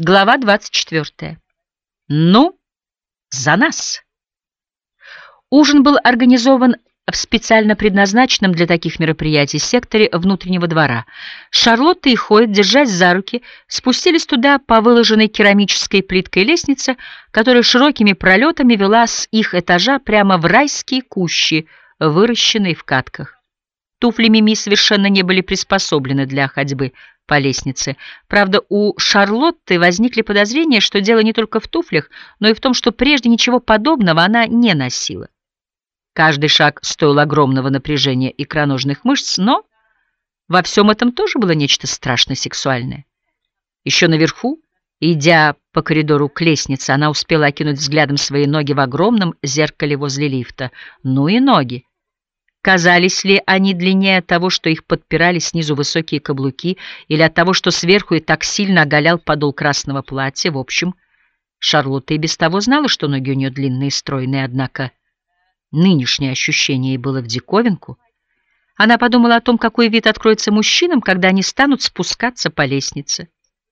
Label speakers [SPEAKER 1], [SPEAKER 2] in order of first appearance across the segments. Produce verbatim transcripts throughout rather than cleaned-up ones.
[SPEAKER 1] Глава двадцать четвёртая. Ну, за нас! Ужин был организован в специально предназначенном для таких мероприятий секторе внутреннего двора. Шарлотта и Хойт, держась за руки, спустились туда по выложенной керамической плиткой лестнице, которая широкими пролетами вела с их этажа прямо в райские кущи, выращенные в катках. Туфли Мими совершенно не были приспособлены для ходьбы по лестнице. Правда, у Шарлотты возникли подозрения, что дело не только в туфлях, но и в том, что прежде ничего подобного она не носила. Каждый шаг стоил огромного напряжения икроножных мышц, но во всем этом тоже было нечто страшно сексуальное. Еще наверху, идя по коридору к лестнице, она успела окинуть взглядом свои ноги в огромном зеркале возле лифта. Ну и ноги! Казались ли они длиннее от того, что их подпирали снизу высокие каблуки, или от того, что сверху и так сильно оголял подол красного платья? В общем, Шарлотта и без того знала, что ноги у нее длинные и стройные, однако нынешнее ощущение ей было в диковинку. Она подумала о том, какой вид откроется мужчинам, когда они станут спускаться по лестнице.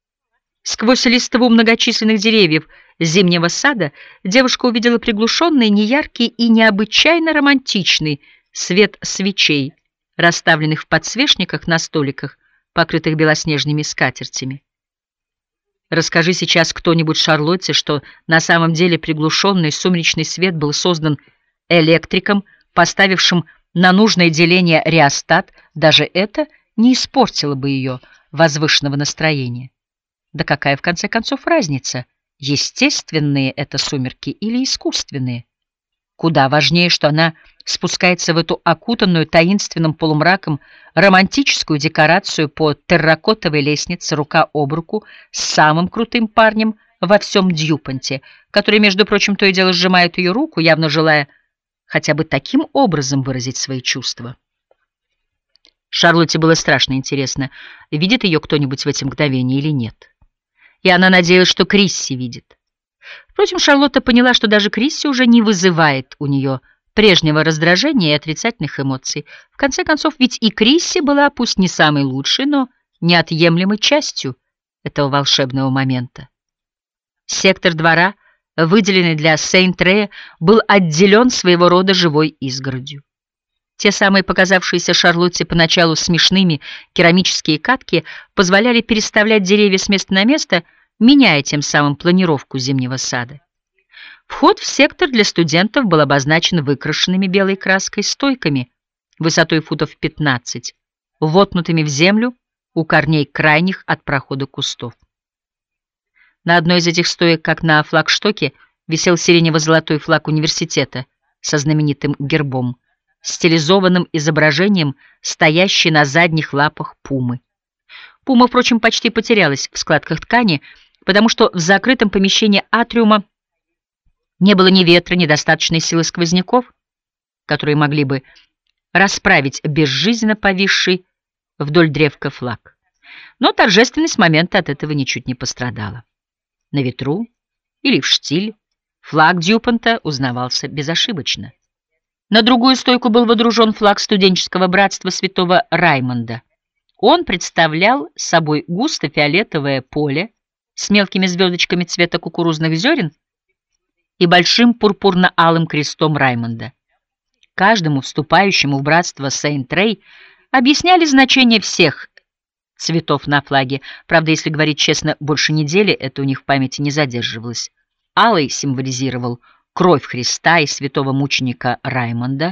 [SPEAKER 1] Сквозь листву многочисленных деревьев зимнего сада девушка увидела приглушенный, неяркий и необычайно романтичный свет свечей, расставленных в подсвечниках на столиках, покрытых белоснежными скатертями. Расскажи сейчас кто-нибудь Шарлотте, что на самом деле приглушенный сумеречный свет был создан электриком, поставившим на нужное деление реостат, даже это не испортило бы ее возвышенного настроения. Да какая в конце концов разница, естественные это сумерки или искусственные? Куда важнее, что она спускается в эту окутанную таинственным полумраком романтическую декорацию по терракотовой лестнице рука об руку с самым крутым парнем во всем Дьюпонте, который, между прочим, то и дело сжимает ее руку, явно желая хотя бы таким образом выразить свои чувства. Шарлотте было страшно интересно, видит ее кто-нибудь в эти мгновения или нет. И она надеялась, что Крисси видит. Впрочем, Шарлотта поняла, что даже Крисси уже не вызывает у нее прежнего раздражения и отрицательных эмоций. В конце концов, ведь и Крисси была, пусть не самой лучшей, но неотъемлемой частью этого волшебного момента. Сектор двора, выделенный для Сейнт-Рея, был отделен своего рода живой изгородью. Те самые показавшиеся Шарлотте поначалу смешными керамические катки позволяли переставлять деревья с места на место, меняя тем самым планировку зимнего сада. Вход в сектор для студентов был обозначен выкрашенными белой краской стойками высотой футов пятнадцать, воткнутыми в землю у корней крайних от прохода кустов. На одной из этих стоек, как на флагштоке, висел сиренево-золотой флаг университета со знаменитым гербом, стилизованным изображением стоящей на задних лапах пумы. Пума, впрочем, почти потерялась в складках ткани, потому что в закрытом помещении атриума не было ни ветра, ни достаточной силы сквозняков, которые могли бы расправить безжизненно повисший вдоль древка флаг. Но торжественность момента от этого ничуть не пострадала. На ветру или в штиль флаг Дьюпонта узнавался безошибочно. На другую стойку был водружен флаг студенческого братства святого Раймонда. Он представлял собой густо-фиолетовое поле с мелкими звездочками цвета кукурузных зерен и большим пурпурно-алым крестом Раймонда. Каждому вступающему в братство Сейнт-Рей объясняли значение всех цветов на флаге. Правда, если говорить честно, больше недели это у них в памяти не задерживалось. Алый символизировал кровь Христа и святого мученика Раймонда.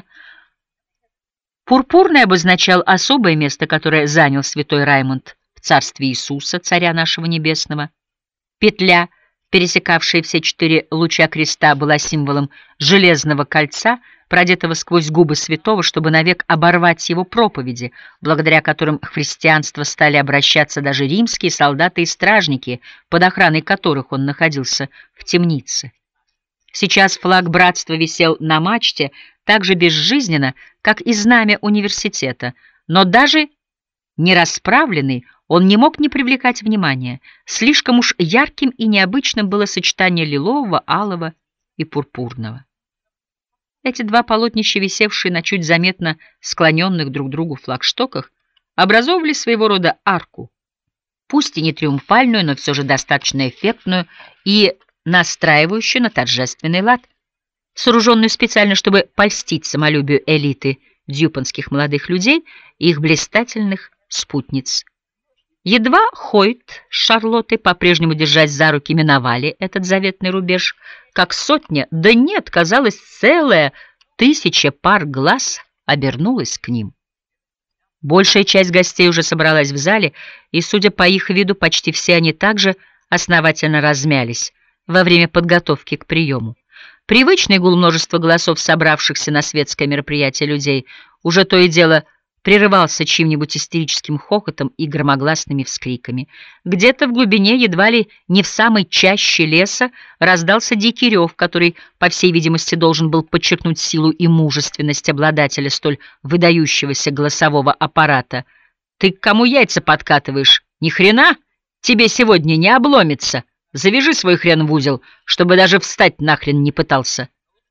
[SPEAKER 1] Пурпурный обозначал особое место, которое занял святой Раймонд в царстве Иисуса, царя нашего небесного. Петля, пересекавшая все четыре луча креста, была символом железного кольца, продетого сквозь губы святого, чтобы навек оборвать его проповеди, благодаря которым в христианство стали обращаться даже римские солдаты и стражники, под охраной которых он находился в темнице. Сейчас флаг братства висел на мачте так же безжизненно, как и знамя университета, но даже не расправленный он не мог не привлекать внимания. Слишком уж ярким и необычным было сочетание лилового, алого и пурпурного. Эти два полотнища, висевшие на чуть заметно склоненных друг к другу флагштоках, образовывали своего рода арку. пусть и не триумфальную, но все же достаточно эффектную и настраивающую на торжественный лад, сооруженную специально, чтобы польстить самолюбию элиты дьюпонских молодых людей и их блистательных спутниц. Едва Хойт с Шарлоттой, по-прежнему держась за руки, миновали этот заветный рубеж, как сотня, да нет, казалось, целая тысяча пар глаз обернулась к ним. Большая часть гостей уже собралась в зале, и, судя по их виду, почти все они также основательно размялись во время подготовки к приему. Привычный гул множества голосов, собравшихся на светское мероприятие людей, уже то и дело прерывался чьим-нибудь истерическим хохотом и громогласными вскриками. Где-то в глубине, едва ли не в самой чаще леса, раздался дикий рев, который, по всей видимости, должен был подчеркнуть силу и мужественность обладателя столь выдающегося голосового аппарата. «Ты к кому яйца подкатываешь? Ни хрена? Тебе сегодня не обломится! Завяжи свой хрен в узел, чтобы даже встать нахрен не пытался!»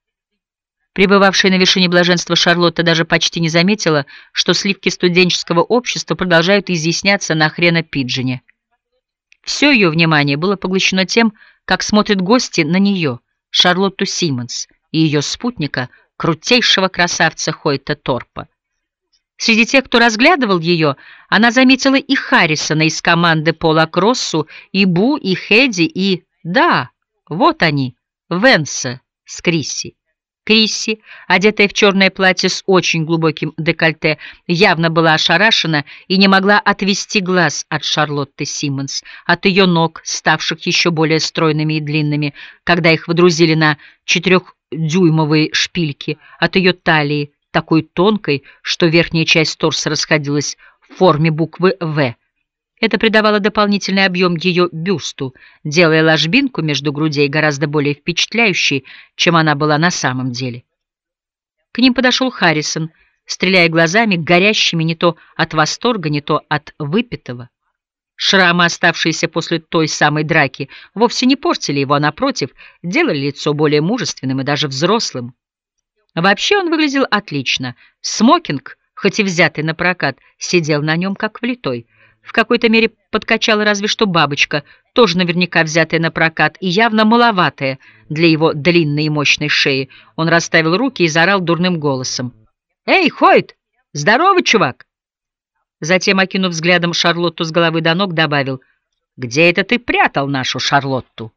[SPEAKER 1] Пребывавшая на вершине блаженства Шарлотта даже почти не заметила, что сливки студенческого общества продолжают изъясняться на хрена-пиджине. Все ее внимание было поглощено тем, как смотрят гости на нее, Шарлотту Симмонс, и ее спутника, крутейшего красавца Хойта Торпа. Среди тех, кто разглядывал ее, она заметила и Харрисона из команды Пола Кроссу, и Бу, и Хэдди, и... Да, вот они, Венса с Крисси. Крисси, одетая в черное платье с очень глубоким декольте, явно была ошарашена и не могла отвести глаз от Шарлотты Симмонс, от ее ног, ставших еще более стройными и длинными, когда их водрузили на четырехдюймовые шпильки, от ее талии, такой тонкой, что верхняя часть торса расходилась в форме буквы «В». Это придавало дополнительный объем ее бюсту, делая ложбинку между грудей гораздо более впечатляющей, чем она была на самом деле. К ним подошел Харрисон, стреляя глазами, горящими не то от восторга, не то от выпитого. Шрамы, оставшиеся после той самой драки, вовсе не портили его, а напротив, делали лицо более мужественным и даже взрослым. Вообще он выглядел отлично. Смокинг, хоть и взятый на прокат, сидел на нем как влитой. В какой-то мере подкачала разве что бабочка, тоже наверняка взятая на прокат и явно маловатая для его длинной и мощной шеи. Он расставил руки и заорал дурным голосом: «Эй, Хойт! Здорово, чувак!» Затем, окинув взглядом Шарлотту с головы до ног, добавил: «Где это ты прятал нашу Шарлотту?»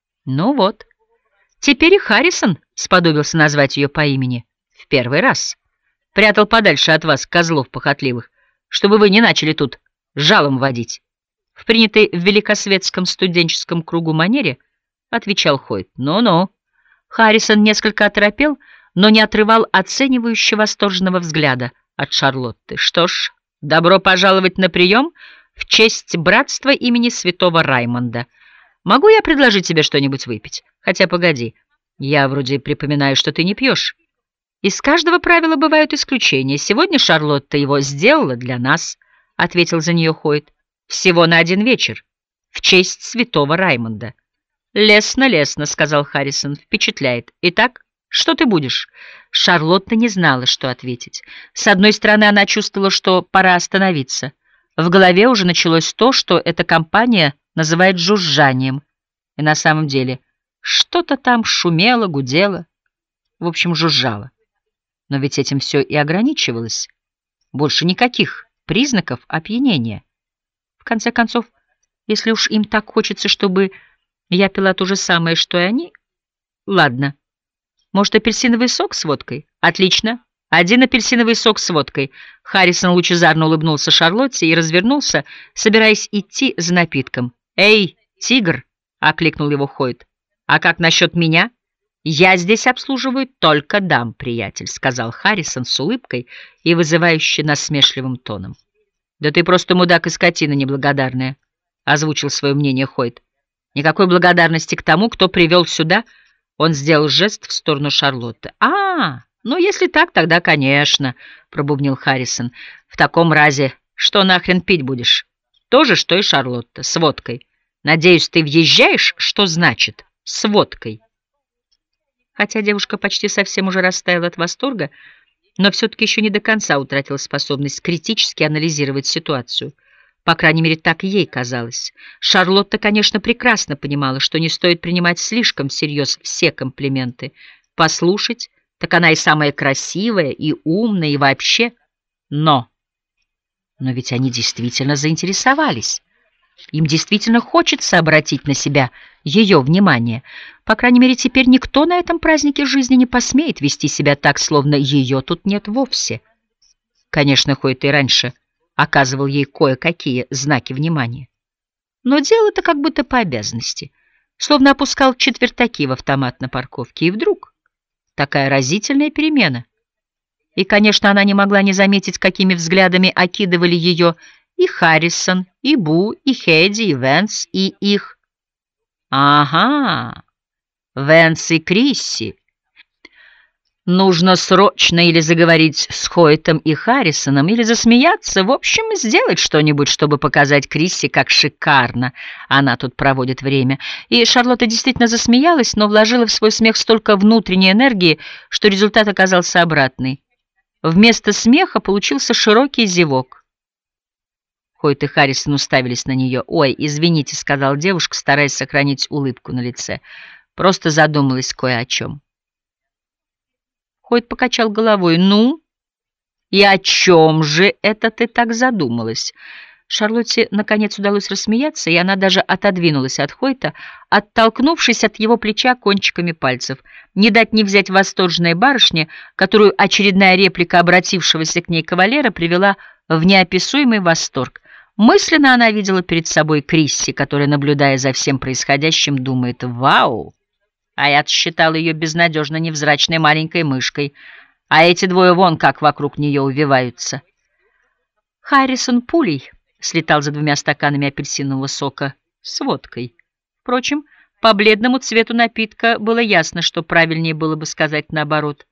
[SPEAKER 1] Ну вот, теперь и Харрисон сподобился назвать ее по имени. В первый раз. Прятал подальше от вас, козлов похотливых, чтобы вы не начали тут жалом водить. В принятой в великосветском студенческом кругу манере отвечал Хойт. Ну-ну. Харрисон несколько оторопел, но не отрывал оценивающего восторженного взгляда от Шарлотты. Что ж, добро пожаловать на прием в честь братства имени святого Раймонда. Могу я предложить тебе что-нибудь выпить? Хотя, погоди, я вроде припоминаю, что ты не пьешь. Из каждого правила бывают исключения. Сегодня Шарлотта его сделала для нас, — ответил за нее Хойт. «Всего на один вечер, в честь святого Раймонда». «Лестно, лестно», — сказал Харрисон, — «впечатляет. Итак, что ты будешь?» Шарлотта не знала, что ответить. С одной стороны, она чувствовала, что пора остановиться. В голове уже началось то, что эта компания называет жужжанием. И на самом деле что-то там шумело, гудело, в общем, жужжало. Но ведь этим все и ограничивалось. Больше никаких признаков опьянения. В конце концов, если уж им так хочется, чтобы я пила то же самое, что и они, ладно. Может, апельсиновый сок с водкой? Отлично. Один апельсиновый сок с водкой. Харрисон лучезарно улыбнулся Шарлотте и развернулся, собираясь идти за напитком. «Эй, тигр!» — окликнул его Хойт. «А как насчет меня?» «Я здесь обслуживаю только дам, приятель», — сказал Харрисон с улыбкой и вызывающе насмешливым тоном. «Да ты просто мудак и скотина неблагодарная», — озвучил свое мнение Хойт. «Никакой благодарности к тому, кто привел сюда». Он сделал жест в сторону Шарлотты. «А, ну если так, тогда, конечно», — пробубнил Харрисон. «В таком разе что нахрен пить будешь? То же, что и Шарлотта, с водкой. Надеюсь, ты въезжаешь, что значит «с водкой»?» Хотя девушка почти совсем уже растаяла от восторга, но все-таки еще не до конца утратила способность критически анализировать ситуацию. По крайней мере, так ей казалось. Шарлотта, конечно, прекрасно понимала, что не стоит принимать слишком всерьез все комплименты. Послушать, так она и самая красивая, и умная, и вообще. Но, но ведь они действительно заинтересовались. Им действительно хочется обратить на себя ее внимание. По крайней мере, теперь никто на этом празднике жизни не посмеет вести себя так, словно ее тут нет вовсе. Конечно, Хойт и раньше оказывал ей кое-какие знаки внимания. Но дело-то как будто по обязанности, словно опускал четвертаки в автомат на парковке. И вдруг такая разительная перемена. И, конечно, она не могла не заметить, какими взглядами окидывали ее и Харрисон, и Бу, и Хейди, и Венс, и их... Ага, Венс и Крисси. Нужно срочно или заговорить с Хойтом и Харрисоном, или засмеяться, в общем, сделать что-нибудь, чтобы показать Крисси, как шикарно она тут проводит время. И Шарлотта действительно засмеялась, но вложила в свой смех столько внутренней энергии, что результат оказался обратный. Вместо смеха получился широкий зевок. Хойт и Харрисон уставились на нее. «Ой, извините», — сказала девушка, стараясь сохранить улыбку на лице. «Просто задумалась кое о чем». Хойт покачал головой. «Ну, и о чем же это ты так задумалась?» Шарлотте, наконец, удалось рассмеяться, и она даже отодвинулась от Хойта, оттолкнувшись от его плеча кончиками пальцев. Не дать не взять восторженной барышне, которую очередная реплика обратившегося к ней кавалера привела в неописуемый восторг. Мысленно она видела перед собой Крисси, которая, наблюдая за всем происходящим, думает: «Вау! А я-то считал ее безнадежно невзрачной маленькой мышкой, а эти двое вон как вокруг нее увиваются». Харрисон пулей слетал за двумя стаканами апельсинового сока с водкой. Впрочем, по бледному цвету напитка было ясно, что правильнее было бы сказать наоборот.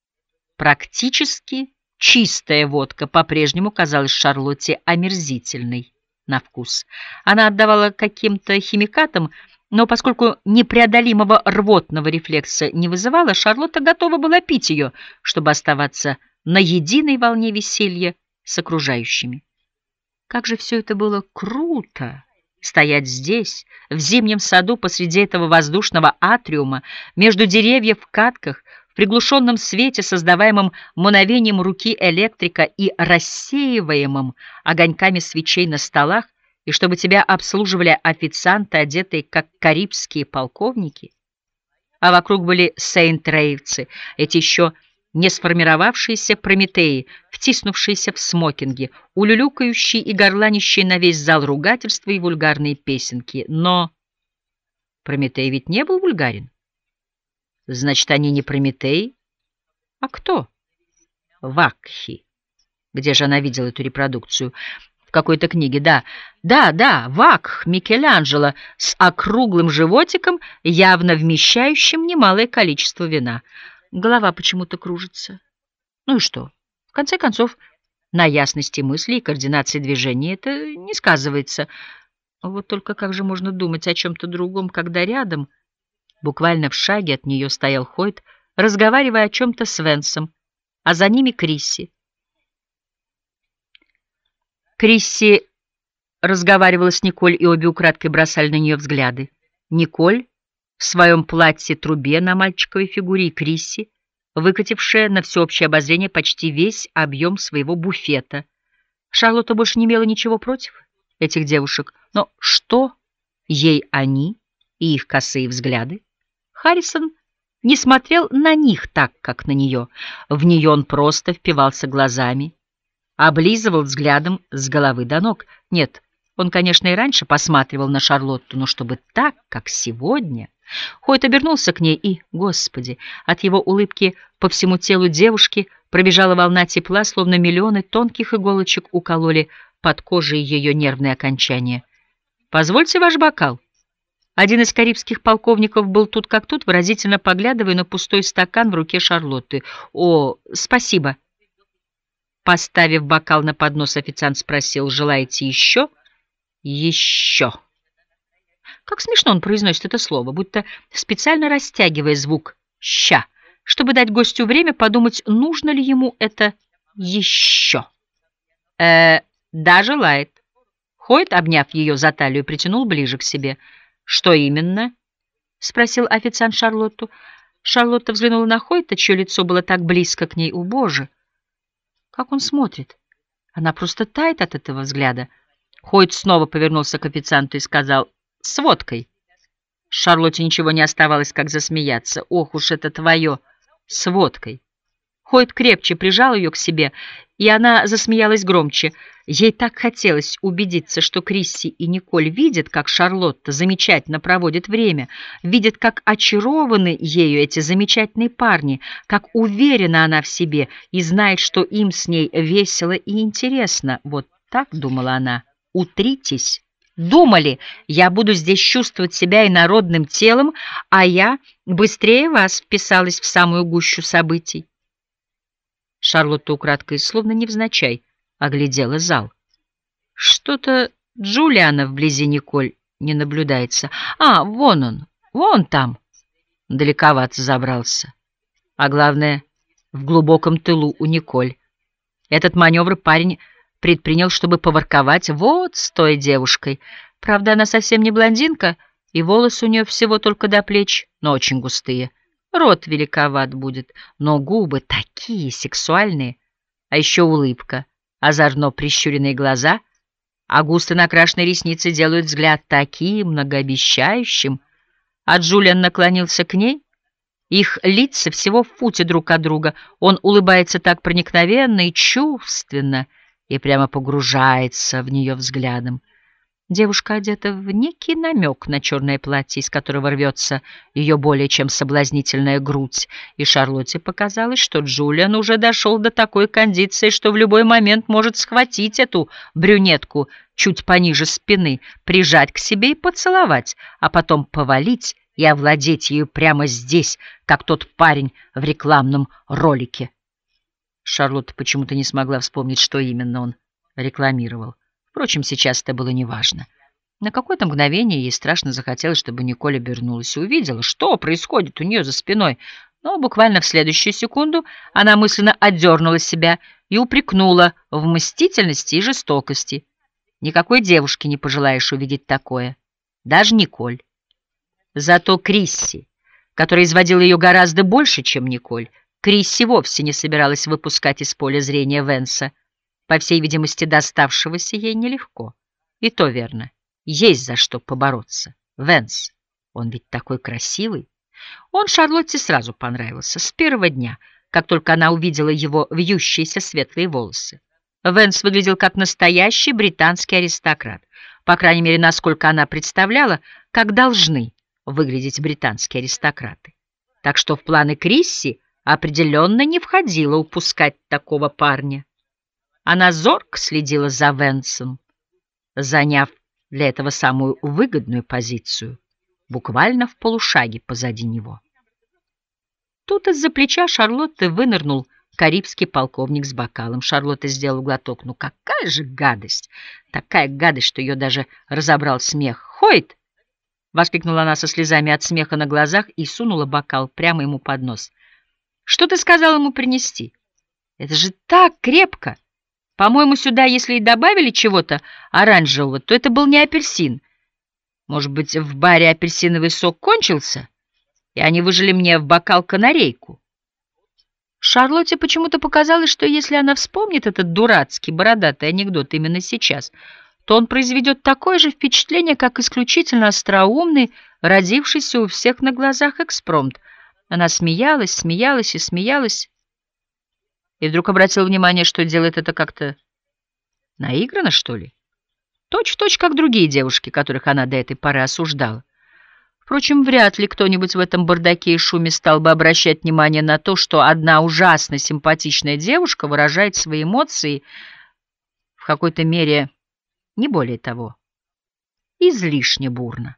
[SPEAKER 1] Практически чистая водка по-прежнему казалась Шарлотте омерзительной на вкус. Она отдавала каким-то химикатам, но поскольку непреодолимого рвотного рефлекса не вызывала, Шарлотта готова была пить ее, чтобы оставаться на единой волне веселья с окружающими. Как же все это было круто! Стоять здесь, в зимнем саду, посреди этого воздушного атриума, между деревьев в катках, в приглушенном свете, создаваемом мгновением руки электрика и рассеиваемым огоньками свечей на столах, и чтобы тебя обслуживали официанты, одетые как карибские полковники. А вокруг были сейнт-рейвцы, эти еще не сформировавшиеся прометеи, втиснувшиеся в смокинги, улюлюкающие и горланищие на весь зал ругательства и вульгарные песенки. Но Прометей ведь не был вульгарен. Значит, они не Прометей? А кто? Вакхи. Где же она видела эту репродукцию? В какой-то книге, да. Да, да, Вакх Микеланджело с округлым животиком, явно вмещающим немалое количество вина. Голова почему-то кружится. Ну и что? В конце концов, на ясности мысли и координации движения это не сказывается. Вот только как же можно думать о чем-то другом, когда рядом, буквально в шаге от нее, стоял Хойт, разговаривая о чем-то с Венсом, а за ними Крисси. Крисси разговаривала с Николь, и обе украдкой бросали на нее взгляды. Николь в своем платье-трубе на мальчиковой фигуре, и Крисси, выкатившая на всеобщее обозрение почти весь объем своего буфета. Шарлотта больше не имела ничего против этих девушек, но что ей они и их косые взгляды? Харрисон не смотрел на них так, как на нее. В нее он просто впивался глазами, облизывал взглядом с головы до ног. Нет, он, конечно, и раньше посматривал на Шарлотту, но чтобы так, как сегодня... Хойт обернулся к ней, и, господи, от его улыбки по всему телу девушки пробежала волна тепла, словно миллионы тонких иголочек укололи под кожей ее нервные окончания. «Позвольте ваш бокал». Один из карибских полковников был тут как тут, выразительно поглядывая на пустой стакан в руке Шарлотты. «О, спасибо». Поставив бокал на поднос, официант спросил: «Желаете еще?» «Еще». Как смешно он произносит это слово, будто специально растягивая звук «ща», чтобы дать гостю время подумать, нужно ли ему это «еще». «Э, да, желает». Хойт, обняв ее за талию, притянул ближе к себе. «Что именно?» — спросил официант Шарлотту. Шарлотта взглянула на Хойта, чье лицо было так близко к ней. О, Боже! Как он смотрит! Она просто тает от этого взгляда. Хойт снова повернулся к официанту и сказал: «С водкой». Шарлотте ничего не оставалось, как засмеяться. «Ох уж это твое! С водкой!» Хойт крепче прижал ее к себе, и она засмеялась громче. Ей так хотелось убедиться, что Крисси и Николь видят, как Шарлотта замечательно проводит время, видят, как очарованы ею эти замечательные парни, как уверена она в себе и знает, что им с ней весело и интересно. Вот так, думала она, утритесь. Думали, я буду здесь чувствовать себя инородным телом, а я быстрее вас вписалась в самую гущу событий. Шарлотта украдкой, словно невзначай, оглядела зал. Что-то Джулиана вблизи Николь не наблюдается. А, вон он, вон там. Далековато забрался. А главное, в глубоком тылу у Николь. Этот маневр парень предпринял, чтобы поворковать вот с той девушкой. Правда, она совсем не блондинка, и волосы у нее всего только до плеч, но очень густые. Рот великоват будет, но губы такие сексуальные, а еще улыбка, озорно прищуренные глаза, а густо накрашенные ресницы делают взгляд таким многообещающим. А Джулиан наклонился к ней, их лица всего в футе друг от друга, он улыбается так проникновенно и чувственно и прямо погружается в нее взглядом. Девушка одета в некий намек на черное платье, из которого рвется ее более чем соблазнительная грудь, и Шарлотте показалось, что Джулиан уже дошел до такой кондиции, что в любой момент может схватить эту брюнетку чуть пониже спины, прижать к себе и поцеловать, а потом повалить и овладеть ею прямо здесь, как тот парень в рекламном ролике. Шарлотта почему-то не смогла вспомнить, что именно он рекламировал. Впрочем, сейчас это было неважно. На какое-то мгновение ей страшно захотелось, чтобы Николь обернулась и увидела, что происходит у нее за спиной. Но буквально в следующую секунду она мысленно отдернула себя и упрекнула в мстительности и жестокости. Никакой девушке не пожелаешь увидеть такое. Даже Николь. Зато Крисси, которая изводила ее гораздо больше, чем Николь, Крисси вовсе не собиралась выпускать из поля зрения Венса. По всей видимости, доставшегося ей нелегко. И то верно. Есть за что побороться. Венс, он ведь такой красивый. Он Шарлотте сразу понравился, с первого дня, как только она увидела его вьющиеся светлые волосы. Венс выглядел как настоящий британский аристократ. По крайней мере, насколько она представляла, как должны выглядеть британские аристократы. Так что в планы Крисси определенно не входило упускать такого парня. Она зорко следила за Венсом, заняв для этого самую выгодную позицию, буквально в полушаге позади него. Тут из-за плеча Шарлотты вынырнул карибский полковник с бокалом. Шарлотта сделала глоток. Ну какая же гадость! Такая гадость, что ее даже разобрал смех. «Хойт!» — воскликнула она со слезами от смеха на глазах и сунула бокал прямо ему под нос. «Что ты сказал ему принести? Это же так крепко! По-моему, сюда, если и добавили чего-то оранжевого, то это был не апельсин. Может быть, в баре апельсиновый сок кончился, и они выжили мне в бокал канарейку?» Шарлотте почему-то показалось, что если она вспомнит этот дурацкий, бородатый анекдот именно сейчас, то он произведет такое же впечатление, как исключительно остроумный, родившийся у всех на глазах экспромт. Она смеялась, смеялась и смеялась, и вдруг обратила внимание, что делает это как-то наигранно, что ли? Точь-в-точь, как другие девушки, которых она до этой поры осуждала. Впрочем, вряд ли кто-нибудь в этом бардаке и шуме стал бы обращать внимание на то, что одна ужасно симпатичная девушка выражает свои эмоции в какой-то мере, не более того, излишне бурно.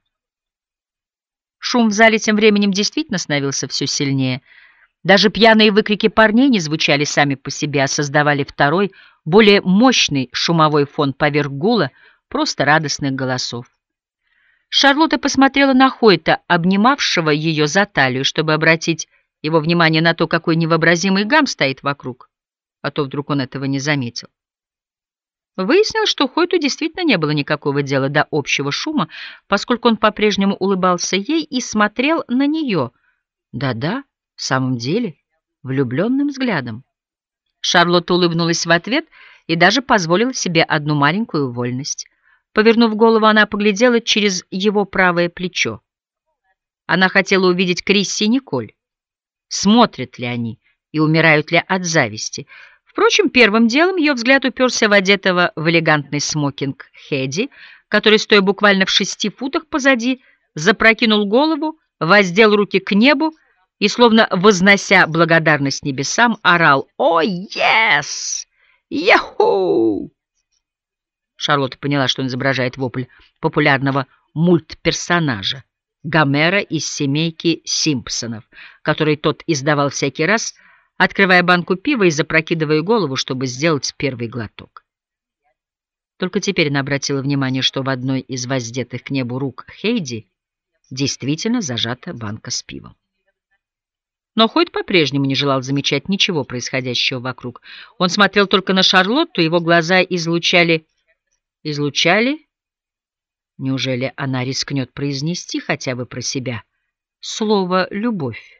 [SPEAKER 1] Шум в зале тем временем действительно становился все сильнее. Даже пьяные выкрики парней не звучали сами по себе, а создавали второй, более мощный шумовой фон поверх гула просто радостных голосов. Шарлотта посмотрела на Хойта, обнимавшего ее за талию, чтобы обратить его внимание на то, какой невообразимый гам стоит вокруг, а то вдруг он этого не заметил. Выяснилось, что Хойту действительно не было никакого дела до общего шума, поскольку он по-прежнему улыбался ей и смотрел на нее. Да-да, в самом деле, влюбленным взглядом. Шарлотта улыбнулась в ответ и даже позволила себе одну маленькую вольность. Повернув голову, она поглядела через его правое плечо. Она хотела увидеть Крисси и Николь. Смотрят ли они и умирают ли от зависти. Впрочем, первым делом ее взгляд уперся в одетого в элегантный смокинг Хеди, который, стоя буквально в шести футах позади, запрокинул голову, воздел руки к небу и, словно вознося благодарность небесам, орал «О, yes! Яху!». Шарлотта поняла, что он изображает вопль популярного мультперсонажа Гомера из семейки Симпсонов, который тот издавал всякий раз, открывая банку пива и запрокидывая голову, чтобы сделать первый глоток. Только теперь она обратила внимание, что в одной из воздетых к небу рук Хейди действительно зажата банка с пивом. Но Хойт по-прежнему не желал замечать ничего происходящего вокруг. Он смотрел только на Шарлотту, его глаза излучали... Излучали? Неужели она рискнет произнести хотя бы про себя слово «любовь»?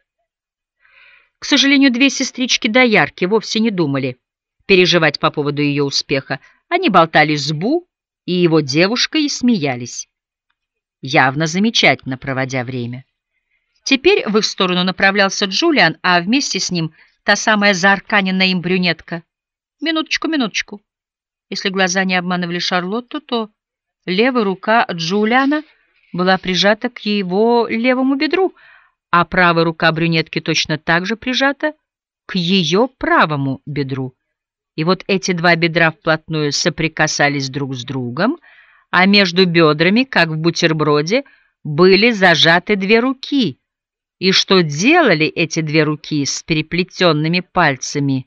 [SPEAKER 1] К сожалению, две сестрички-доярки вовсе не думали переживать по поводу ее успеха. Они болтали с Бу и его девушкой и смеялись, явно замечательно проводя время. Теперь в их сторону направлялся Джулиан, а вместе с ним та самая заарканенная им брюнетка. Минуточку, минуточку. Если глаза не обманывали Шарлотту, то левая рука Джулиана была прижата к его левому бедру, а правая рука брюнетки точно так же прижата к ее правому бедру. И вот эти два бедра вплотную соприкасались друг с другом, а между бедрами, как в бутерброде, были зажаты две руки. И что делали эти две руки с переплетенными пальцами?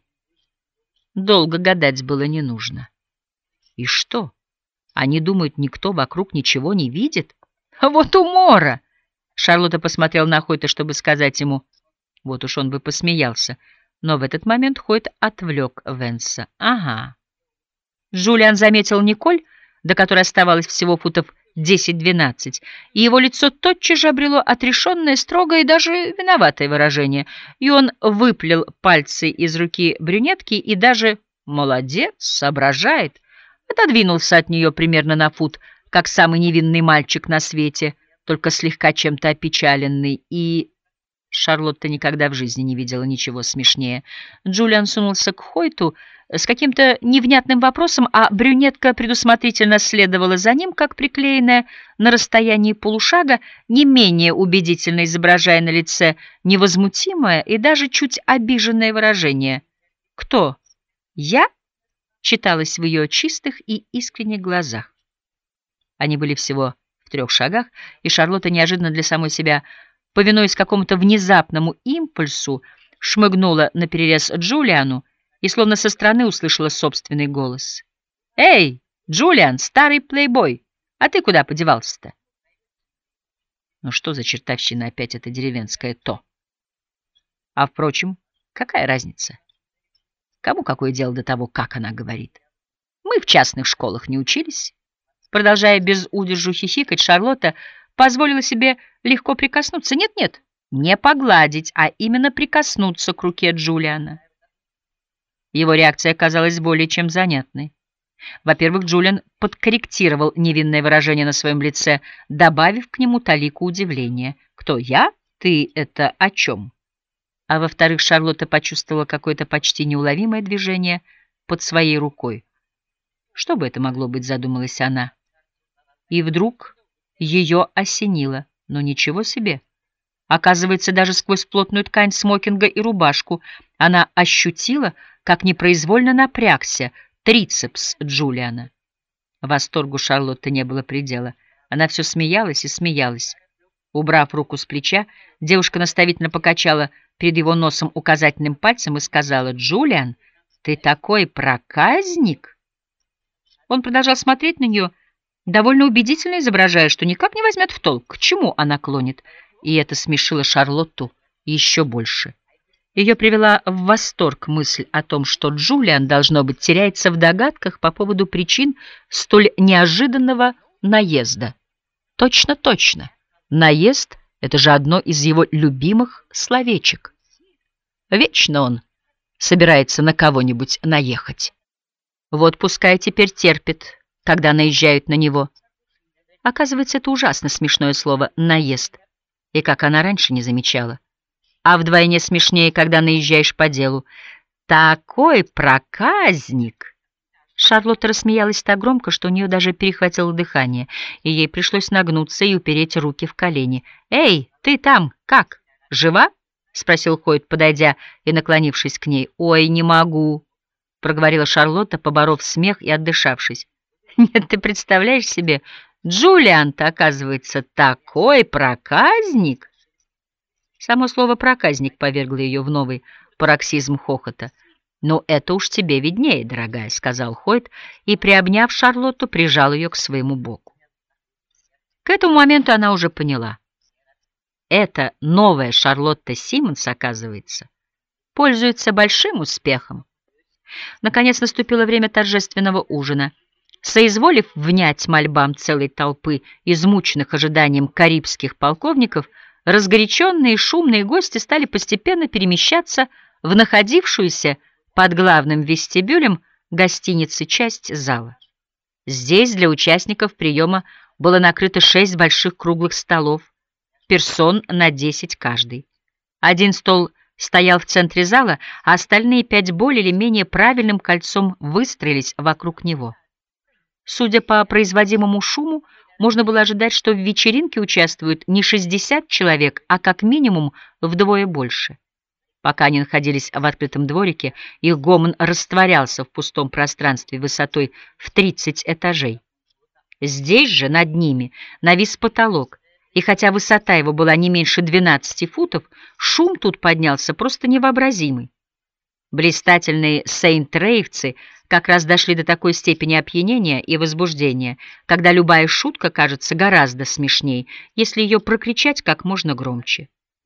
[SPEAKER 1] Долго гадать было не нужно. И что? Они думают, никто вокруг ничего не видит? Вот умора! Шарлотта посмотрела на Хойта, чтобы сказать ему, вот уж он бы посмеялся, но в этот момент Хойт отвлек Венса. Ага. Джулиан заметил Николь, до которой оставалось всего футов десять-двенадцать, и его лицо тотчас же обрело отрешенное, строгое и даже виноватое выражение, и он выплел пальцы из руки брюнетки и даже, молодец, соображает, отодвинулся от нее примерно на фут, как самый невинный мальчик на свете, только слегка чем-то опечаленный, и... Шарлотта никогда в жизни не видела ничего смешнее. Джулиан сунулся к Хойту с каким-то невнятным вопросом, а брюнетка предусмотрительно следовала за ним, как приклеенная на расстоянии полушага, не менее убедительно изображая на лице невозмутимое и даже чуть обиженное выражение. «Кто? Я?» — читалось в ее чистых и искренних глазах. Они были всего в трех шагах, и Шарлотта неожиданно для самой себя, повинуясь какому-то внезапному импульсу, шмыгнула наперерез Джулиану и словно со стороны услышала собственный голос. «Эй, Джулиан, старый плейбой, а ты куда подевался-то?» Ну что за чертовщина опять это деревенское «то»? А, впрочем, какая разница? Кому какое дело до того, как она говорит? Мы в частных школах не учились. Продолжая без удержу хихикать, Шарлотта позволила себе легко прикоснуться. Нет-нет, не погладить, а именно прикоснуться к руке Джулиана. Его реакция оказалась более чем занятной. Во-первых, Джулиан подкорректировал невинное выражение на своем лице, добавив к нему талику удивления. «Кто, я? Ты это о чем?» А во-вторых, Шарлотта почувствовала какое-то почти неуловимое движение под своей рукой. Что бы это могло быть, задумалась она. И вдруг ее осенило. Но ничего себе. Оказывается, даже сквозь плотную ткань смокинга и рубашку она ощутила, как непроизвольно напрягся трицепс Джулиана. Восторгу Шарлотты не было предела. Она все смеялась и смеялась. Убрав руку с плеча, девушка наставительно покачала перед его носом указательным пальцем и сказала: «Джулиан, ты такой проказник!» Он продолжал смотреть на нее, довольно убедительно изображая, что никак не возьмет в толк, к чему она клонит, и это смешило Шарлотту еще больше. Ее привела в восторг мысль о том, что Джулиан, должно быть, теряется в догадках по поводу причин столь неожиданного наезда. Точно, точно. Наезд — это же одно из его любимых словечек. Вечно он собирается на кого-нибудь наехать. Вот пускай теперь терпит, когда наезжают на него. Оказывается, это ужасно смешное слово «наезд», и как она раньше не замечала. А вдвойне смешнее, когда наезжаешь по делу. Такой проказник! Шарлотта рассмеялась так громко, что у нее даже перехватило дыхание, и ей пришлось нагнуться и упереть руки в колени. «Эй, ты там, как, жива?» — спросил Хойт, подойдя и наклонившись к ней. «Ой, не могу», — проговорила Шарлотта, поборов смех и отдышавшись. «Нет, ты представляешь себе, Джулиан-то, оказывается, такой проказник!» Само слово «проказник» повергло ее в новый пароксизм хохота. «Ну, это уж тебе виднее, дорогая», — сказал Хойт, и, приобняв Шарлотту, прижал ее к своему боку. К этому моменту она уже поняла. Эта новая Шарлотта Симмонс, оказывается, пользуется большим успехом. Наконец наступило время торжественного ужина. Соизволив внять мольбам целой толпы измученных ожиданием карибских полковников, разгоряченные и шумные гости стали постепенно перемещаться в находившуюся под главным вестибюлем гостиницы часть зала. Здесь для участников приема было накрыто шесть больших круглых столов, персон на десять каждый. Один стол стоял в центре зала, а остальные пять более или менее правильным кольцом выстроились вокруг него. Судя по производимому шуму, можно было ожидать, что в вечеринке участвуют не шестьдесят человек, а как минимум вдвое больше. Пока они находились в открытом дворике, их гомон растворялся в пустом пространстве высотой в тридцать этажей. Здесь же над ними навис потолок, и хотя высота его была не меньше двенадцати футов, шум тут поднялся просто невообразимый. Блистательные сейнт-рейвцы как раз дошли до такой степени опьянения и возбуждения, когда любая шутка кажется гораздо смешней, если ее прокричать как можно громче.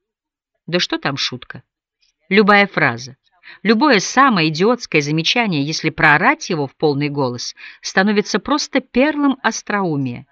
[SPEAKER 1] Да что там шутка? Любая фраза, любое самое идиотское замечание, если проорать его в полный голос, становится просто перлом остроумия.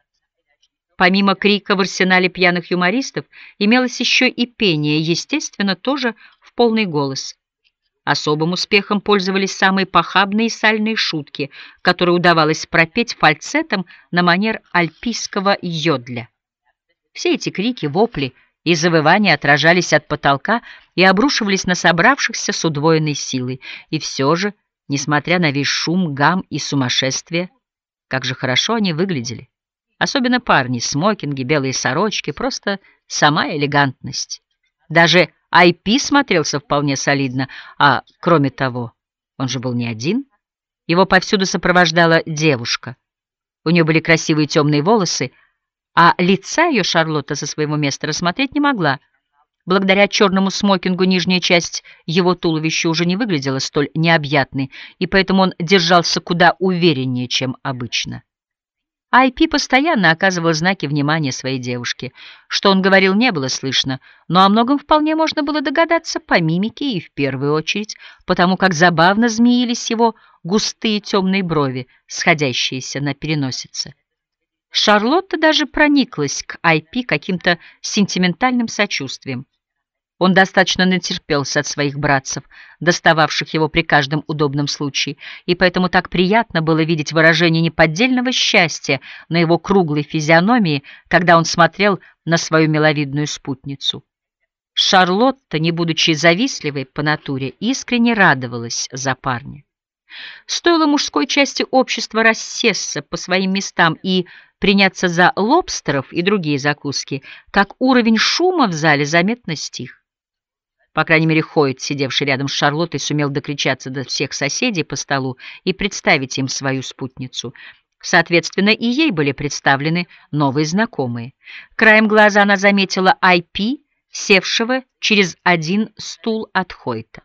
[SPEAKER 1] Помимо крика в арсенале пьяных юмористов, имелось еще и пение, естественно, тоже в полный голос. Особым успехом пользовались самые похабные и сальные шутки, которые удавалось пропеть фальцетом на манер альпийского йодля. Все эти крики, вопли и завывания отражались от потолка и обрушивались на собравшихся с удвоенной силой. И все же, несмотря на весь шум, гам и сумасшествие, как же хорошо они выглядели. Особенно парни, смокинги, белые сорочки, просто сама элегантность. Даже Ай Пи смотрелся вполне солидно, а кроме того, он же был не один. Его повсюду сопровождала девушка. У нее были красивые темные волосы, а лица ее Шарлотта со своего места рассмотреть не могла. Благодаря черному смокингу нижняя часть его туловища уже не выглядела столь необъятной, и поэтому он держался куда увереннее, чем обычно. Ай Пи постоянно оказывал знаки внимания своей девушке. Что он говорил, не было слышно, но о многом вполне можно было догадаться по мимике и в первую очередь потому, как забавно змеились его густые темные брови, сходящиеся на переносице. Шарлотта даже прониклась к Ай Пи каким-то сентиментальным сочувствием. Он достаточно натерпелся от своих братцев, достававших его при каждом удобном случае, и поэтому так приятно было видеть выражение неподдельного счастья на его круглой физиономии, когда он смотрел на свою миловидную спутницу. Шарлотта, не будучи завистливой по натуре, искренне радовалась за парня. Стоило мужской части общества рассесться по своим местам и приняться за лобстеров и другие закуски, как уровень шума в зале заметно стих. По крайней мере, Хойт, сидевший рядом с Шарлоттой, сумел докричаться до всех соседей по столу и представить им свою спутницу. Соответственно, и ей были представлены новые знакомые. Краем глаза она заметила Ай Пи, севшего через один стул от Хойта.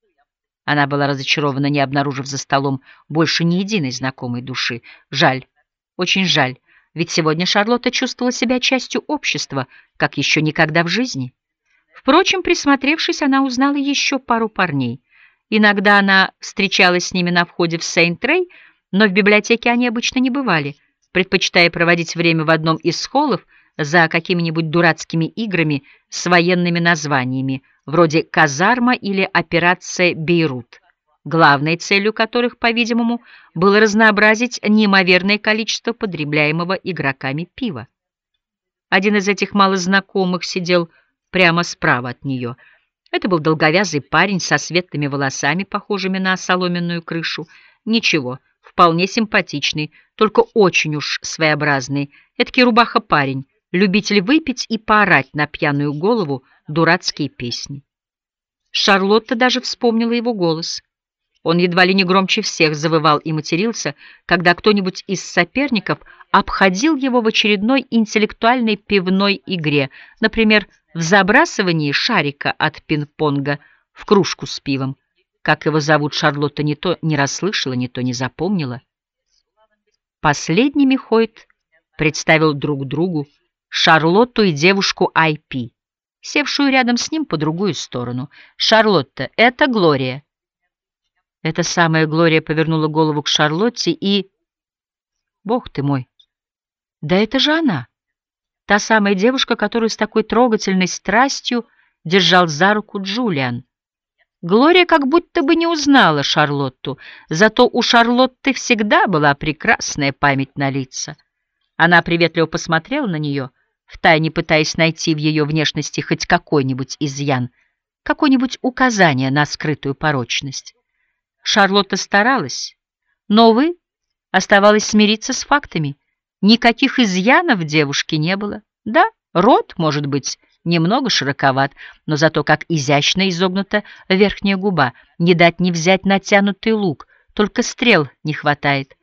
[SPEAKER 1] Она была разочарована, не обнаружив за столом больше ни единой знакомой души. Жаль, очень жаль, ведь сегодня Шарлотта чувствовала себя частью общества, как еще никогда в жизни. Впрочем, присмотревшись, она узнала еще пару парней. Иногда она встречалась с ними на входе в Сейнт-Трей, но в библиотеке они обычно не бывали, предпочитая проводить время в одном из холлов за какими-нибудь дурацкими играми с военными названиями, вроде «Казарма» или «Операция Бейрут», главной целью которых, по-видимому, было разнообразить неимоверное количество потребляемого игроками пива. Один из этих малознакомых сидел прямо справа от нее. Это был долговязый парень со светлыми волосами, похожими на соломенную крышу. Ничего, вполне симпатичный, только очень уж своеобразный. Эдакий рубаха-парень, любитель выпить и поорать на пьяную голову дурацкие песни. Шарлотта даже вспомнила его голос. Он едва ли не громче всех завывал и матерился, когда кто-нибудь из соперников обходил его в очередной интеллектуальной пивной игре, например, в забрасывании шарика от пинг-понга в кружку с пивом. Как его зовут, Шарлотта не то не расслышала, не то не запомнила. Последними Хойт представил друг другу Шарлотту и девушку Ай Пи, севшую рядом с ним по другую сторону. «Шарлотта, это Глория». Эта самая Глория повернула голову к Шарлотте и... Бог ты мой! Да это же она! Та самая девушка, которую с такой трогательной страстью держал за руку Джулиан. Глория как будто бы не узнала Шарлотту, зато у Шарлотты всегда была прекрасная память на лица. Она приветливо посмотрела на нее, втайне пытаясь найти в ее внешности хоть какой-нибудь изъян, какое-нибудь указание на скрытую порочность. Шарлотта старалась, но, увы, оставалось смириться с фактами. Никаких изъянов в девушке не было. Да, рот, может быть, немного широковат, но зато как изящно изогнута верхняя губа, не дать не взять натянутый лук, только стрел не хватает.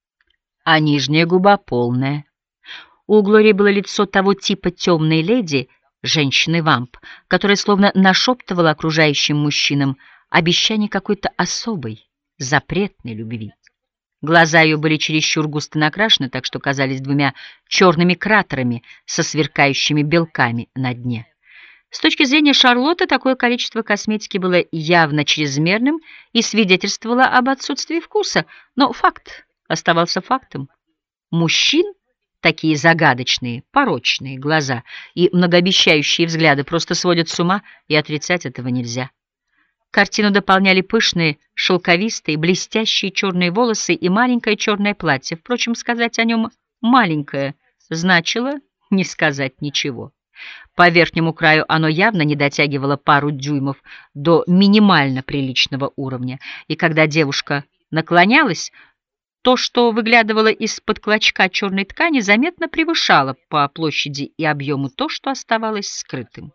[SPEAKER 1] А нижняя губа полная. У Глории было лицо того типа темной леди, женщины-вамп, которая словно нашептывала окружающим мужчинам обещание какой-то особой, запретной любви. Глаза ее были чересчур густо накрашены, так что казались двумя черными кратерами со сверкающими белками на дне. С точки зрения Шарлотты, такое количество косметики было явно чрезмерным и свидетельствовало об отсутствии вкуса, но факт оставался фактом. Мужчин такие загадочные, порочные глаза и многообещающие взгляды просто сводят с ума, и отрицать этого нельзя. Картину дополняли пышные, шелковистые, блестящие черные волосы и маленькое черное платье. Впрочем, сказать о нем «маленькое» значило не сказать ничего. По верхнему краю оно явно не дотягивало пару дюймов до минимально приличного уровня, и когда девушка наклонялась, то, что выглядывало из-под клочка черной ткани, заметно превышало по площади и объему то, что оставалось скрытым.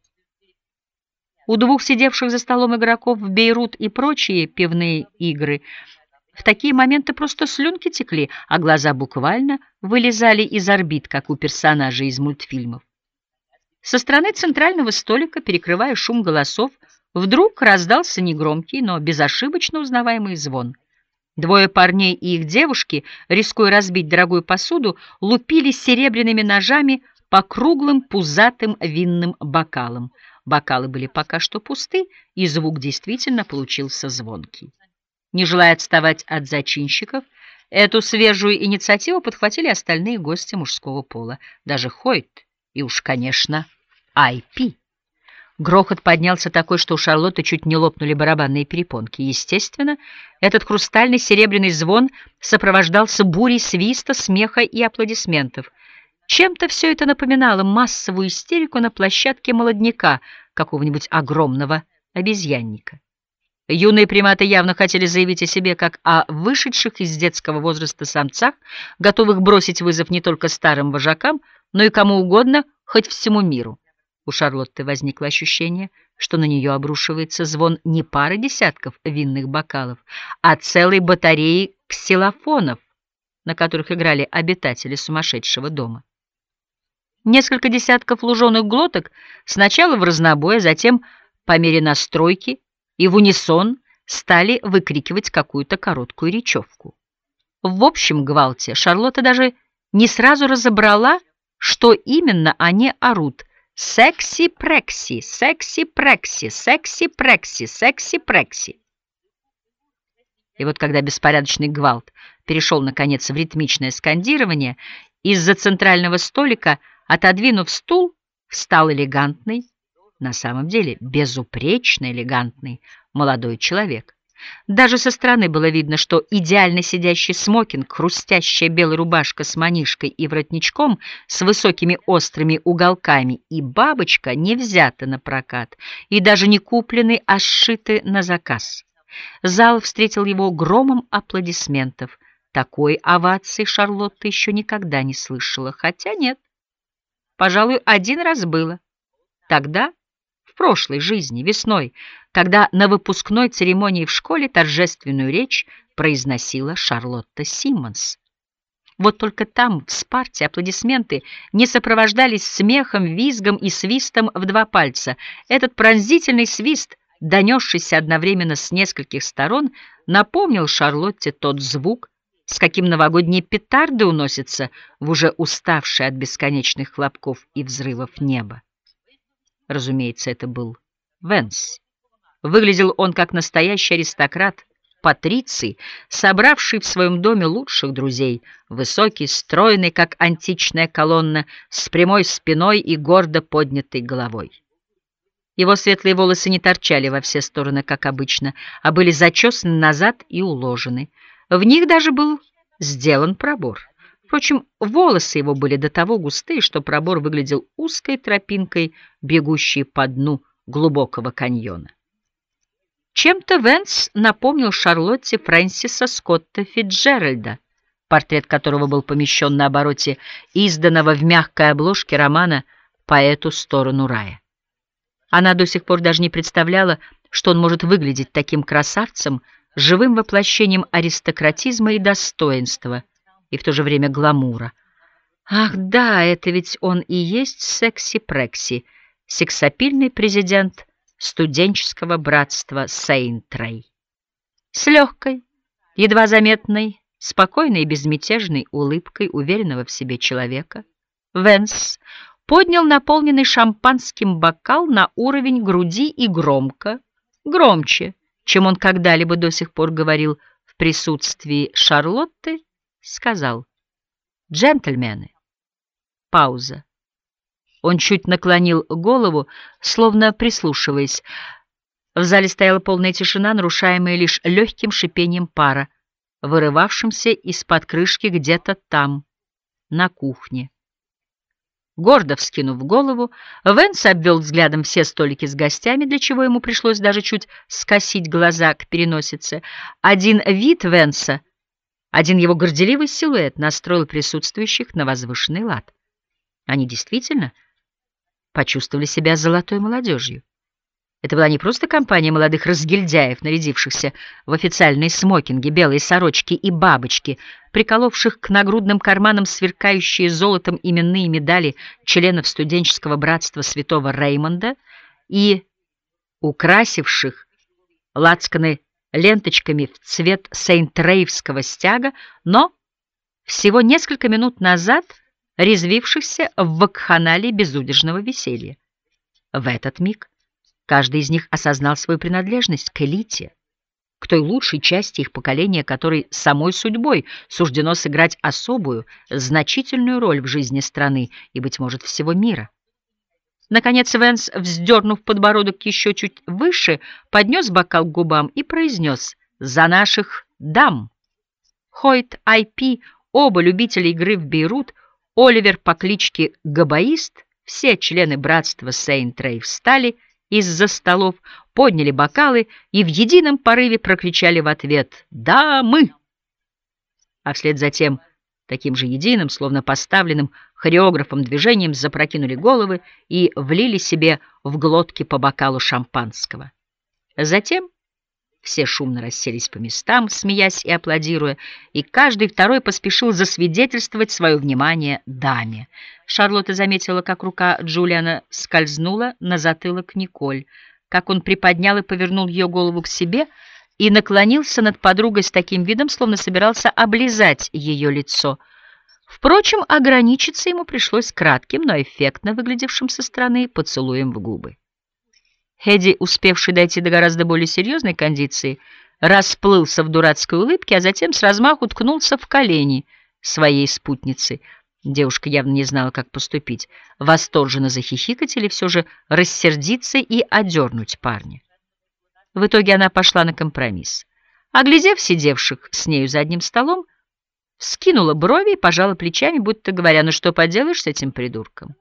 [SPEAKER 1] У двух сидевших за столом игроков в Бейрут и прочие пивные игры в такие моменты просто слюнки текли, а глаза буквально вылезали из орбит, как у персонажей из мультфильмов. Со стороны центрального столика, перекрывая шум голосов, вдруг раздался негромкий, но безошибочно узнаваемый звон. Двое парней и их девушки, рискуя разбить дорогую посуду, лупили серебряными ножами по круглым пузатым винным бокалам. Бокалы были пока что пусты, и звук действительно получился звонкий. Не желая отставать от зачинщиков, эту свежую инициативу подхватили остальные гости мужского пола, даже Хойт и уж, конечно, Ай Пи. Грохот поднялся такой, что у Шарлотты чуть не лопнули барабанные перепонки. Естественно, этот хрустальный серебряный звон сопровождался бурей свиста, смеха и аплодисментов. Чем-то все это напоминало массовую истерику на площадке молодняка какого-нибудь огромного обезьянника. Юные приматы явно хотели заявить о себе как о вышедших из детского возраста самцах, готовых бросить вызов не только старым вожакам, но и кому угодно, хоть всему миру. У Шарлотты возникло ощущение, что на нее обрушивается звон не пары десятков винных бокалов, а целой батареи ксилофонов, на которых играли обитатели сумасшедшего дома. Несколько десятков луженых глоток сначала в разнобой, а затем, по мере настройки, и в унисон стали выкрикивать какую-то короткую речевку. В общем гвалте Шарлотта даже не сразу разобрала, что именно они орут, Секси-прекси, секси-прекси, секси-прекси, секси-прекси. И вот когда беспорядочный гвалт перешел, наконец, в ритмичное скандирование, из-за центрального столика, отодвинув стул, встал элегантный, на самом деле безупречно элегантный молодой человек. Даже со стороны было видно, что идеально сидящий смокинг, хрустящая белая рубашка с манишкой и воротничком с высокими острыми уголками и бабочка не взяты на прокат и даже не куплены, а сшиты на заказ. Зал встретил его громом аплодисментов. Такой овации Шарлотта еще никогда не слышала, хотя нет, пожалуй, один раз было. Тогда, в прошлой жизни, весной, когда на выпускной церемонии в школе торжественную речь произносила Шарлотта Симмонс. Вот только там, в Спарте, аплодисменты не сопровождались смехом, визгом и свистом в два пальца. Этот пронзительный свист, донесшийся одновременно с нескольких сторон, напомнил Шарлотте тот звук, с каким новогодние петарды уносятся в уже уставшее от бесконечных хлопков и взрывов небо. Разумеется, это был Венс. Выглядел он как настоящий аристократ, патриций, собравший в своем доме лучших друзей, высокий, стройный, как античная колонна, с прямой спиной и гордо поднятой головой. Его светлые волосы не торчали во все стороны, как обычно, а были зачесаны назад и уложены. В них даже был сделан пробор. Впрочем, волосы его были до того густые, что пробор выглядел узкой тропинкой, бегущей по дну глубокого каньона. Чем-то Венс напомнил Шарлотте Фрэнсиса Скотта Фитджеральда, портрет которого был помещен на обороте изданного в мягкой обложке романа «По эту сторону рая». Она до сих пор даже не представляла, что он может выглядеть таким красавцем, живым воплощением аристократизма и достоинства, и в то же время гламура. Ах да, это ведь он и есть секси-прекси, сексапильный президент студенческого братства Сейнтрей. С легкой, едва заметной, спокойной и безмятежной улыбкой уверенного в себе человека, Венс поднял наполненный шампанским бокал на уровень груди и громко, громче, чем он когда-либо до сих пор говорил в присутствии Шарлотты, сказал: «Джентльмены». Пауза. Он чуть наклонил голову, словно прислушиваясь. В зале стояла полная тишина, нарушаемая лишь легким шипением пара, вырывавшимся из-под крышки где-то там, на кухне. Гордо вскинув голову, Венс обвел взглядом все столики с гостями, для чего ему пришлось даже чуть скосить глаза к переносице. Один вид Венса, один его горделивый силуэт настроил присутствующих на возвышенный лад. Они действительно почувствовали себя золотой молодежью. Это была не просто компания молодых разгильдяев, нарядившихся в официальные смокинги, белые сорочки и бабочки, приколовших к нагрудным карманам сверкающие золотом именные медали членов студенческого братства святого Реймонда и украсивших лацканы ленточками в цвет сейнт-рейвского стяга, но всего несколько минут назад резвившихся в вакханалии безудержного веселья. В этот миг каждый из них осознал свою принадлежность к элите, к той лучшей части их поколения, которой самой судьбой суждено сыграть особую, значительную роль в жизни страны и, быть может, всего мира. Наконец Венс, вздернув подбородок еще чуть выше, поднес бокал к губам и произнес: «За наших дам!» Хойт, Ай Пи, оба любители игры в Бейрут, Оливер по кличке Габаист, все члены братства Сейнт-Рей встали из-за столов, подняли бокалы и в едином порыве прокричали в ответ: «Да, мы!» А вслед за тем, таким же единым, словно поставленным хореографом движением, запрокинули головы и влили себе в глотки по бокалу шампанского. Затем все шумно расселись по местам, смеясь и аплодируя, и каждый второй поспешил засвидетельствовать свое внимание даме. Шарлотта заметила, как рука Джулиана скользнула на затылок Николь, как он приподнял и повернул ее голову к себе и наклонился над подругой с таким видом, словно собирался облизать ее лицо. Впрочем, ограничиться ему пришлось кратким, но эффектно выглядевшим со стороны поцелуем в губы. Эдди, успевший дойти до гораздо более серьезной кондиции, расплылся в дурацкой улыбке, а затем с размаху ткнулся в колени своей спутницы. Девушка явно не знала, как поступить: восторженно захихикать или все же рассердиться и одернуть парня. В итоге она пошла на компромисс. Оглядев сидевших с нею за одним столом, вскинула брови и пожала плечами, будто говоря: ну что поделаешь с этим придурком.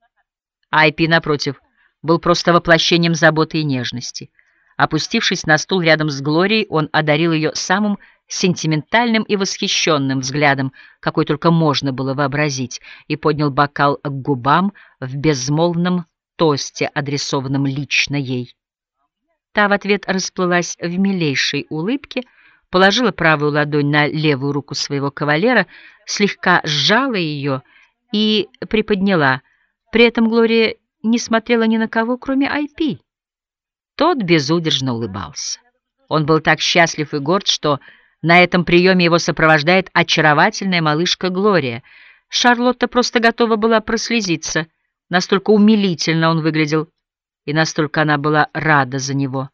[SPEAKER 1] Айпи, напротив, был просто воплощением заботы и нежности. Опустившись на стул рядом с Глорией, он одарил ее самым сентиментальным и восхищенным взглядом, какой только можно было вообразить, и поднял бокал к губам в безмолвном тосте, адресованном лично ей. Та в ответ расплылась в милейшей улыбке, положила правую ладонь на левую руку своего кавалера, слегка сжала ее и приподняла. При этом Глория не смотрела ни на кого, кроме Айпи. Тот безудержно улыбался. Он был так счастлив и горд, что на этом приеме его сопровождает очаровательная малышка Глория. Шарлотта просто готова была прослезиться. Настолько умилительно он выглядел, и настолько она была рада за него.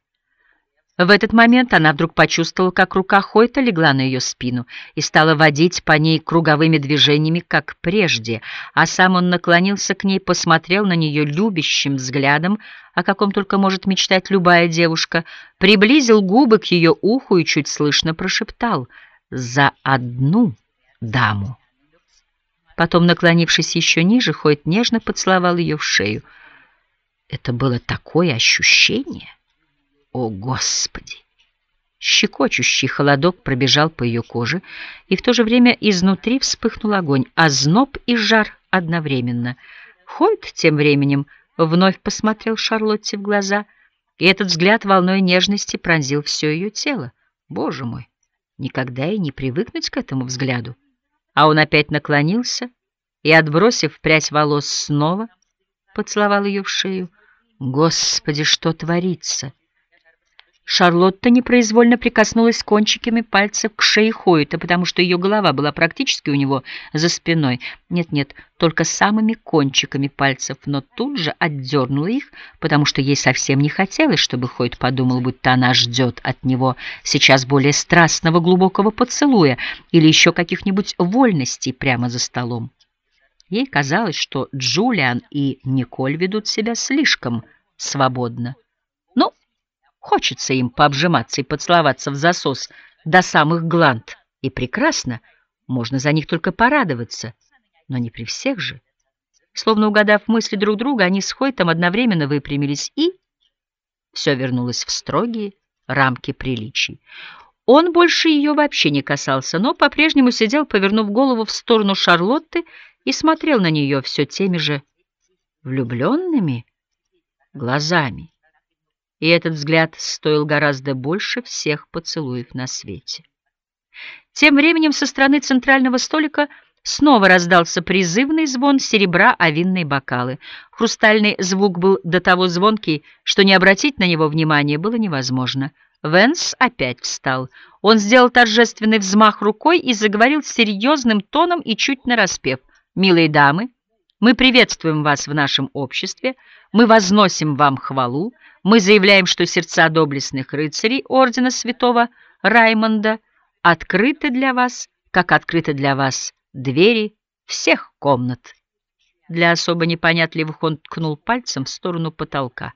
[SPEAKER 1] В этот момент она вдруг почувствовала, как рука Хойта легла на ее спину и стала водить по ней круговыми движениями, как прежде, а сам он наклонился к ней, посмотрел на нее любящим взглядом, о каком только может мечтать любая девушка, приблизил губы к ее уху и чуть слышно прошептал: «За одну даму». Потом, наклонившись еще ниже, Хойт нежно поцеловал ее в шею. Это было такое ощущение! О, Господи! Щекочущий холодок пробежал по ее коже, и в то же время изнутри вспыхнул огонь, озноб и жар одновременно. Хойт тем временем вновь посмотрел Шарлотте в глаза, и этот взгляд волной нежности пронзил все ее тело. Боже мой, никогда и не привыкнуть к этому взгляду. А он опять наклонился и, отбросив прядь волос, снова поцеловал ее в шею. Господи, что творится! Шарлотта непроизвольно прикоснулась кончиками пальцев к шее Хойта, потому что ее голова была практически у него за спиной. Нет-нет, только самыми кончиками пальцев, но тут же отдернула их, потому что ей совсем не хотелось, чтобы Хойт подумал, будто она ждет от него сейчас более страстного глубокого поцелуя или еще каких-нибудь вольностей прямо за столом. Ей казалось, что Джулиан и Николь ведут себя слишком свободно. Ну, хочется им пообжиматься и поцеловаться в засос до самых гланд. И прекрасно, можно за них только порадоваться, но не при всех же. Словно угадав мысли друг друга, они с Хойтом одновременно выпрямились, и все вернулось в строгие рамки приличий. Он больше ее вообще не касался, но по-прежнему сидел, повернув голову в сторону Шарлотты, и смотрел на нее все теми же влюбленными глазами. И этот взгляд стоил гораздо больше всех поцелуев на свете. Тем временем со стороны центрального столика снова раздался призывный звон серебра о винные бокалы. Хрустальный звук был до того звонкий, что не обратить на него внимания было невозможно. Венс опять встал. Он сделал торжественный взмах рукой и заговорил серьезным тоном и чуть нараспев: «Милые дамы, мы приветствуем вас в нашем обществе, мы возносим вам хвалу, мы заявляем, что сердца доблестных рыцарей ордена святого Раймонда открыты для вас, как открыты для вас двери всех комнат». Для особо непонятливых он ткнул пальцем в сторону потолка.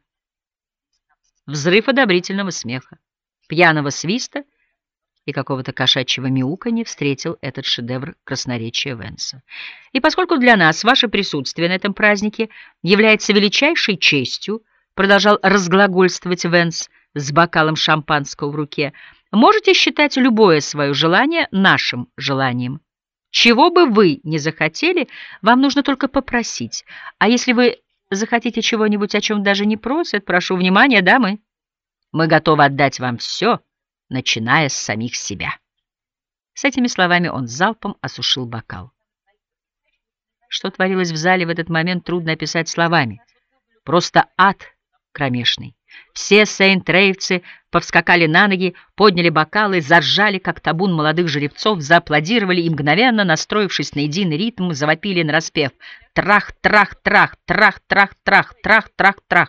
[SPEAKER 1] Взрыв одобрительного смеха, пьяного свиста и какого-то кошачьего мяуканья встретил этот шедевр красноречия Венса. «И поскольку для нас ваше присутствие на этом празднике является величайшей честью», продолжал разглагольствовать Венс с бокалом шампанского в руке, «можете считать любое свое желание нашим желанием. Чего бы вы ни захотели, вам нужно только попросить. А если вы захотите чего-нибудь, о чем даже не просят, прошу внимания, дамы, мы готовы отдать вам все, начиная с самих себя». С этими словами он залпом осушил бокал. Что творилось в зале в этот момент, трудно описать словами. Просто ад кромешный. Все сейнт-рейвцы повскакали на ноги, подняли бокалы, заржали, как табун молодых жеребцов, зааплодировали и, мгновенно, настроившись на единый ритм, завопили нараспев: «Трах-трах-трах! Трах-трах-трах! Трах-трах-трах!».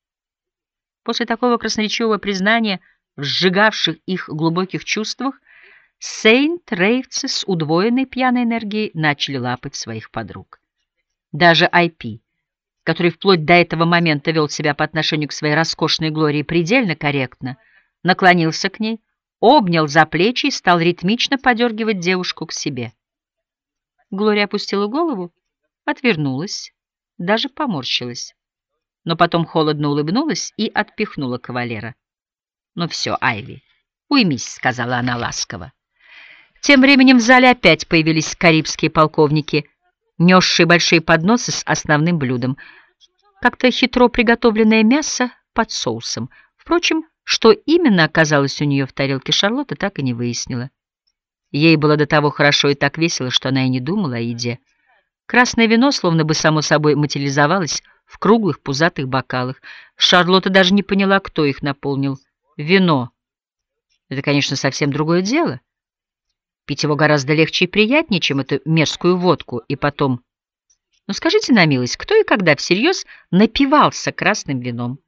[SPEAKER 1] После такого красноречивого признания в сжигавших их глубоких чувствах сейнт-рейвцы с удвоенной пьяной энергией начали лапать своих подруг. Даже Ай Пи, который вплоть до этого момента вел себя по отношению к своей роскошной Глории предельно корректно, наклонился к ней, обнял за плечи и стал ритмично подергивать девушку к себе. Глория опустила голову, отвернулась, даже поморщилась, но потом холодно улыбнулась и отпихнула кавалера. «Ну все, Айви, уймись», — сказала она ласково. Тем временем в зале опять появились карибские полковники, несшие большие подносы с основным блюдом. Как-то хитро приготовленное мясо под соусом. Впрочем, что именно оказалось у нее в тарелке, Шарлотта так и не выяснила. Ей было до того хорошо и так весело, что она и не думала о еде. Красное вино словно бы само собой материализовалось в круглых пузатых бокалах. Шарлотта даже не поняла, кто их наполнил. Вино — это, конечно, совсем другое дело. Пить его гораздо легче и приятнее, чем эту мерзкую водку. И потом... Ну скажите на милость, кто и когда всерьез напивался красным вином?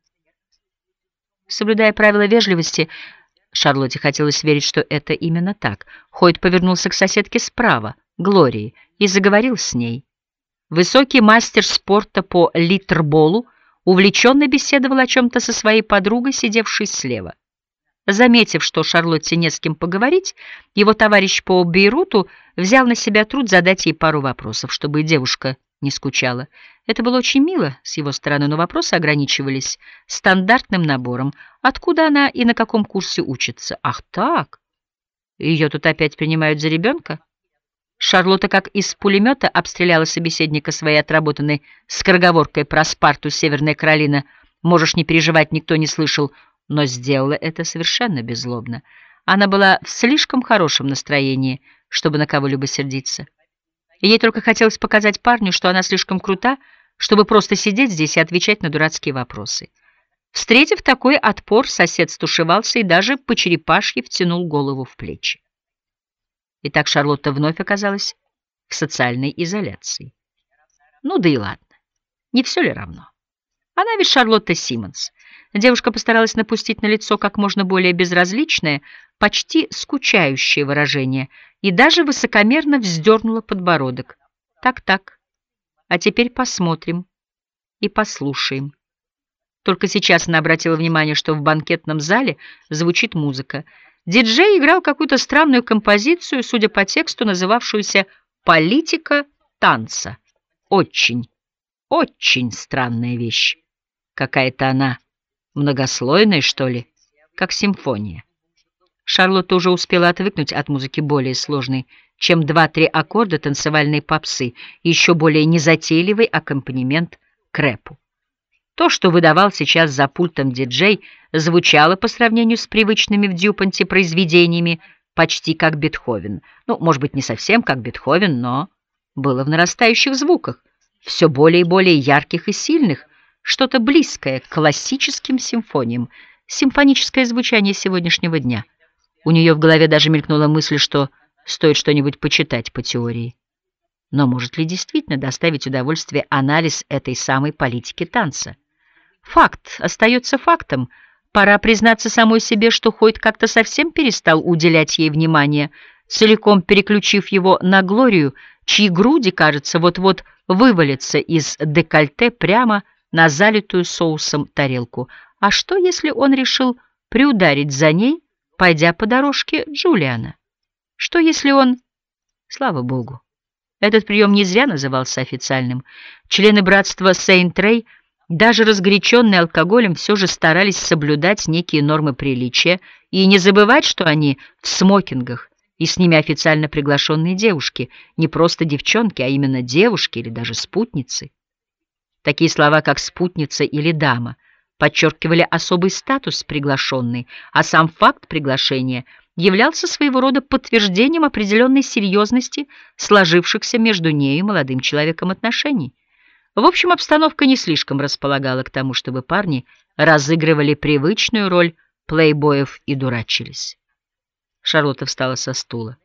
[SPEAKER 1] Соблюдая правила вежливости, Шарлотте хотелось верить, что это именно так. Хойд повернулся к соседке справа, Глории, и заговорил с ней. Высокий мастер спорта по литрболу увлеченно беседовал о чем-то со своей подругой, сидевшей слева. Заметив, что Шарлотте не с кем поговорить, его товарищ по Бейруту взял на себя труд задать ей пару вопросов, чтобы девушка не скучала. Это было очень мило с его стороны, но вопросы ограничивались стандартным набором. Откуда она и на каком курсе учится? Ах так! Ее тут опять принимают за ребенка? Шарлотта, как из пулемета, обстреляла собеседника своей отработанной скороговоркой про Спарту, Северная Каролина. Можешь не переживать, никто не слышал, но сделала это совершенно беззлобно. Она была в слишком хорошем настроении, чтобы на кого-либо сердиться. Ей только хотелось показать парню, что она слишком крута, чтобы просто сидеть здесь и отвечать на дурацкие вопросы. Встретив такой отпор, сосед стушевался и даже по черепашьи втянул голову в плечи. Итак, Шарлотта вновь оказалась в социальной изоляции. Ну да и ладно, не все ли равно? Она ведь Шарлотта Симмонс. Девушка постаралась напустить на лицо как можно более безразличное, почти скучающее выражение и даже высокомерно вздернула подбородок. Так-так, а теперь посмотрим и послушаем. Только сейчас она обратила внимание, что в банкетном зале звучит музыка. Диджей играл какую-то странную композицию, судя по тексту, называвшуюся «Политика танца». Очень, очень странная вещь. Какая-то она многослойная, что ли, как симфония. Шарлотта уже успела отвыкнуть от музыки более сложной, чем два-три аккорда танцевальной попсы и еще более незатейливый аккомпанемент к рэпу. То, что выдавал сейчас за пультом диджей, звучало по сравнению с привычными в Дюпонте произведениями почти как Бетховен. Ну, может быть, не совсем как Бетховен, но было в нарастающих звуках, все более и более ярких и сильных, что-то близкое к классическим симфониям, симфоническое звучание сегодняшнего дня. У нее в голове даже мелькнула мысль, что стоит что-нибудь почитать по теории. Но может ли действительно доставить удовольствие анализ этой самой политики танца? Факт остается фактом. Пора признаться самой себе, что Хойд как-то совсем перестал уделять ей внимание, целиком переключив его на Глорию, чьи груди, кажется, вот-вот вывалятся из декольте прямо на залитую соусом тарелку. А что, если он решил приударить за ней, пойдя по дорожке Джулиана? Что, если он... Слава богу, этот прием не зря назывался официальным. Члены братства Сейнт-Рей, даже разгоряченные алкоголем, все же старались соблюдать некие нормы приличия и не забывать, что они в смокингах, и с ними официально приглашенные девушки, не просто девчонки, а именно девушки или даже спутницы. Такие слова, как «спутница» или «дама», подчеркивали особый статус приглашенной, а сам факт приглашения являлся своего рода подтверждением определенной серьезности сложившихся между нею и молодым человеком отношений. В общем, обстановка не слишком располагала к тому, чтобы парни разыгрывали привычную роль плейбоев и дурачились. Шарлотта встала со стула.